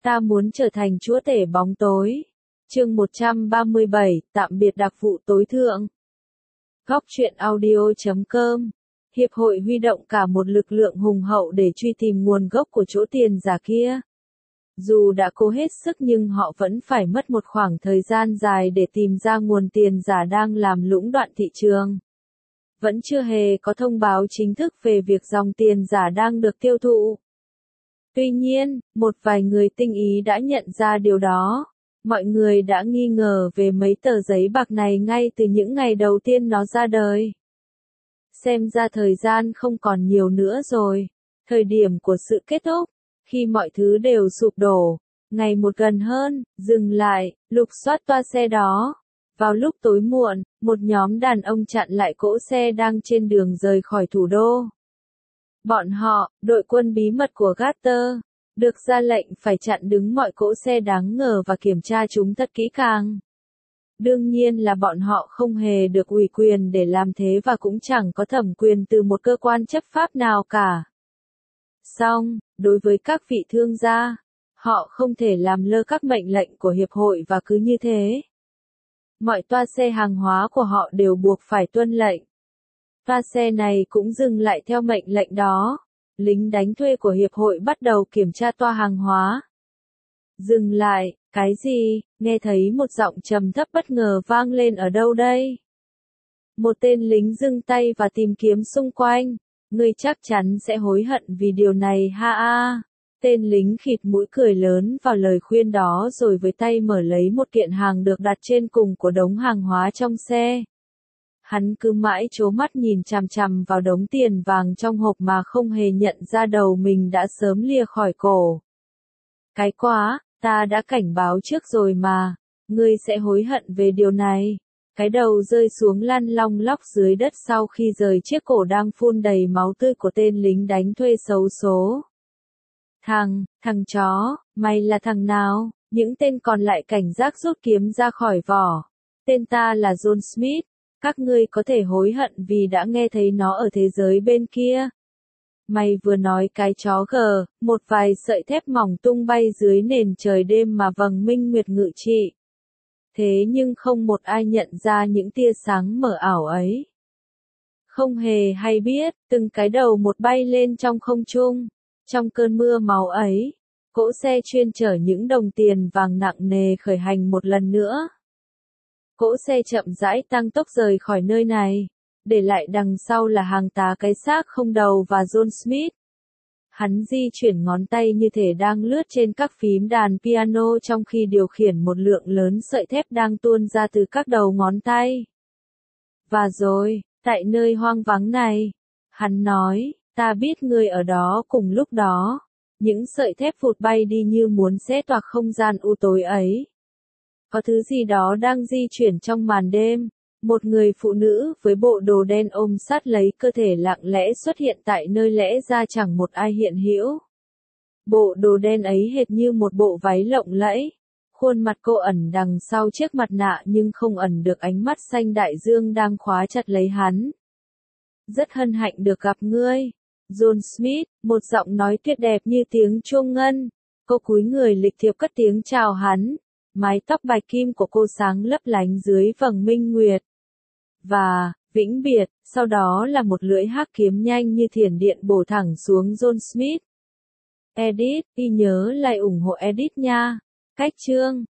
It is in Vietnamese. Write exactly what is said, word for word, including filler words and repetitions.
Ta muốn trở thành chúa tể bóng tối. Chương một trăm ba mươi bảy, tạm biệt đặc vụ tối thượng. Góc truyện audio chấm com. Hiệp hội huy động cả một lực lượng hùng hậu để truy tìm nguồn gốc của chỗ tiền giả kia. Dù đã cố hết sức nhưng họ vẫn phải mất một khoảng thời gian dài để tìm ra nguồn tiền giả đang làm lũng đoạn thị trường. Vẫn chưa hề có thông báo chính thức về việc dòng tiền giả đang được tiêu thụ. Tuy nhiên, một vài người tinh ý đã nhận ra điều đó. Mọi người đã nghi ngờ về mấy tờ giấy bạc này ngay từ những ngày đầu tiên nó ra đời. Xem ra thời gian không còn nhiều nữa rồi. Thời điểm của sự kết thúc, khi mọi thứ đều sụp đổ, ngày một gần hơn, dừng lại, lục soát toa xe đó. Vào lúc tối muộn, một nhóm đàn ông chặn lại cỗ xe đang trên đường rời khỏi thủ đô. Bọn họ, đội quân bí mật của Carter, được ra lệnh phải chặn đứng mọi cỗ xe đáng ngờ và kiểm tra chúng thật kỹ càng. Đương nhiên là bọn họ không hề được ủy quyền để làm thế và cũng chẳng có thẩm quyền từ một cơ quan chấp pháp nào cả. Song, đối với các vị thương gia, họ không thể làm lơ các mệnh lệnh của hiệp hội và cứ như thế. Mọi toa xe hàng hóa của họ đều buộc phải tuân lệnh. Toa xe này cũng dừng lại theo mệnh lệnh đó. Lính đánh thuê của hiệp hội bắt đầu kiểm tra toa hàng hóa. Dừng lại, cái gì? Nghe thấy một giọng trầm thấp bất ngờ vang lên ở đâu đây? Một tên lính giương tay và tìm kiếm xung quanh. Ngươi chắc chắn sẽ hối hận vì điều này ha a. Tên lính khịt mũi cười lớn vào lời khuyên đó rồi với tay mở lấy một kiện hàng được đặt trên cùng của đống hàng hóa trong xe. Hắn cứ mãi trố mắt nhìn chằm chằm vào đống tiền vàng trong hộp mà không hề nhận ra đầu mình đã sớm lìa khỏi cổ. Cái quá, ta đã cảnh báo trước rồi mà, ngươi sẽ hối hận về điều này. Cái đầu rơi xuống lăn long lóc dưới đất sau khi rời chiếc cổ đang phun đầy máu tươi của tên lính đánh thuê xấu số. Thằng, thằng chó, mày là thằng nào? Những tên còn lại cảnh giác rút kiếm ra khỏi vỏ. Tên ta là John Smith. Các ngươi có thể hối hận vì đã nghe thấy nó ở thế giới bên kia. Mày vừa nói cái chó gờ, một vài sợi thép mỏng tung bay dưới nền trời đêm mà vầng minh nguyệt ngự trị. Thế nhưng không một ai nhận ra những tia sáng mờ ảo ấy. Không hề hay biết, từng cái đầu một bay lên trong không trung. Trong cơn mưa máu ấy, cỗ xe chuyên chở những đồng tiền vàng nặng nề khởi hành một lần nữa. Cỗ xe chậm rãi tăng tốc rời khỏi nơi này, để lại đằng sau là hàng tá cái xác không đầu và John Smith. Hắn di chuyển ngón tay như thể đang lướt trên các phím đàn piano trong khi điều khiển một lượng lớn sợi thép đang tuôn ra từ các đầu ngón tay. Và rồi, tại nơi hoang vắng này, hắn nói, ta biết ngươi ở đó cùng lúc đó. Những sợi thép vụt bay đi như muốn xé toạc không gian u tối ấy. Có thứ gì đó đang di chuyển trong màn đêm. Một người phụ nữ với bộ đồ đen ôm sát lấy cơ thể lặng lẽ xuất hiện tại nơi lẽ ra chẳng một ai hiện hữu. Bộ đồ đen ấy hệt như một bộ váy lộng lẫy. Khuôn mặt cô ẩn đằng sau chiếc mặt nạ nhưng không ẩn được ánh mắt xanh đại dương đang khóa chặt lấy hắn. Rất hân hạnh được gặp ngươi, John Smith, một giọng nói tuyệt đẹp như tiếng chuông ngân. Cô cúi người lịch thiệp cất tiếng chào hắn. Mái tóc bạch kim của cô sáng lấp lánh dưới vầng minh nguyệt. Và, vĩnh biệt, sau đó là một lưỡi hắc kiếm nhanh như thiểm điện bổ thẳng xuống John Smith. Edit, đi nhớ like ủng hộ Edit nha. Cách chương